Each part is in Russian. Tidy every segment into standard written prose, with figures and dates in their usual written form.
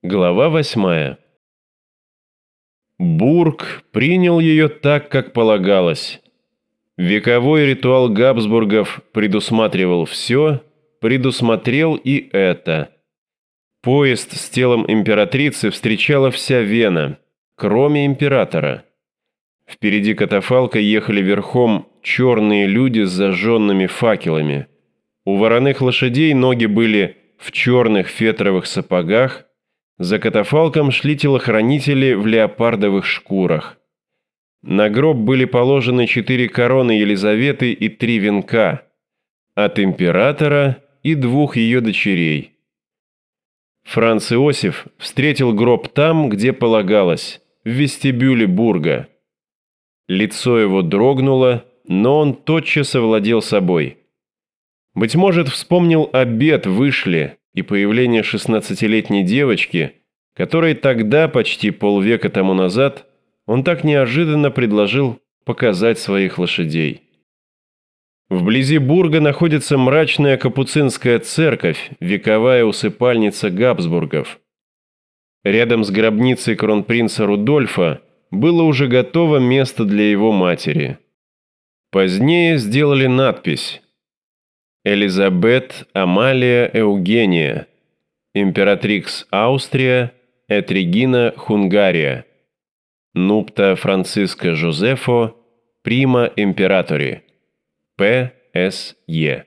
Глава 8. Бург принял ее так, как полагалось. Вековой ритуал Габсбургов предусматривал все, предусмотрел и это. Поезд с телом императрицы встречала вся Вена, кроме императора. Впереди катафалка ехали верхом черные люди с зажженными факелами. У вороных лошадей ноги были в черных фетровых сапогах, за катафалком шли телохранители в леопардовых шкурах. На гроб были положены 4 короны Елизаветы и 3 венка от императора и 2 ее дочерей. Франц Иосиф встретил гроб там, где полагалось, в вестибюле Бурга. Лицо его дрогнуло, но он тотчас овладел собой. Быть может, вспомнил обет Вышле и появление 16-летней девочки, которой тогда, почти полвека тому назад, он так неожиданно предложил показать своих лошадей. Вблизи Бурга находится мрачная капуцинская церковь, вековая усыпальница Габсбургов. Рядом с гробницей кронпринца Рудольфа было уже готово место для его матери. Позднее сделали надпись «Элизабет Амалия Эугения, императрикс Аустрия, эт регина Хунгария, нупта Франциско Жозефо, прима императори, П.С.Е.».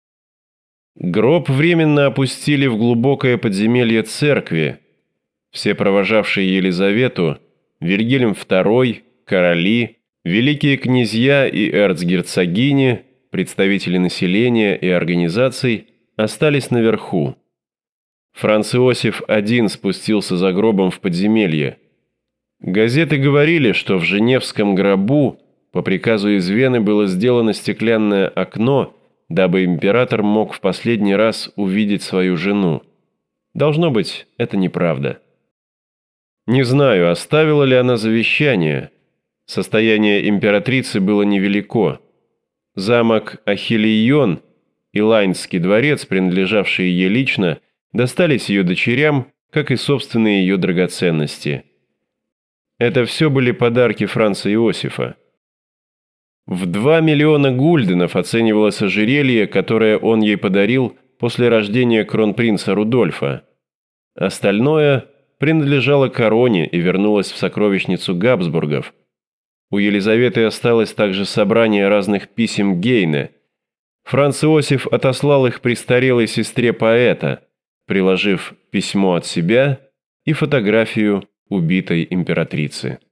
Гроб временно опустили в глубокое подземелье церкви. Все провожавшие Елизавету, Вильгельм II, короли, великие князья и эрцгерцогини, представители населения и организаций остались наверху. Франц Иосиф один спустился за гробом в подземелье. Газеты говорили, что в Женевском гробу по приказу из Вены было сделано стеклянное окно, дабы император мог в последний раз увидеть свою жену. Должно быть, это неправда. Не знаю, оставила ли она завещание. Состояние императрицы было невелико. Замок Ахиллион и Лайнский дворец, принадлежавшие ей лично, достались ее дочерям, как и собственные ее драгоценности. Это все были подарки Франца Иосифа. В 2 миллиона гульденов оценивалось ожерелье, которое он ей подарил после рождения кронпринца Рудольфа. Остальное принадлежало короне и вернулось в сокровищницу Габсбургов. У Елизаветы осталось также собрание разных писем Гейне. Франц Иосиф отослал их престарелой сестре поэта, приложив письмо от себя и фотографию убитой императрицы.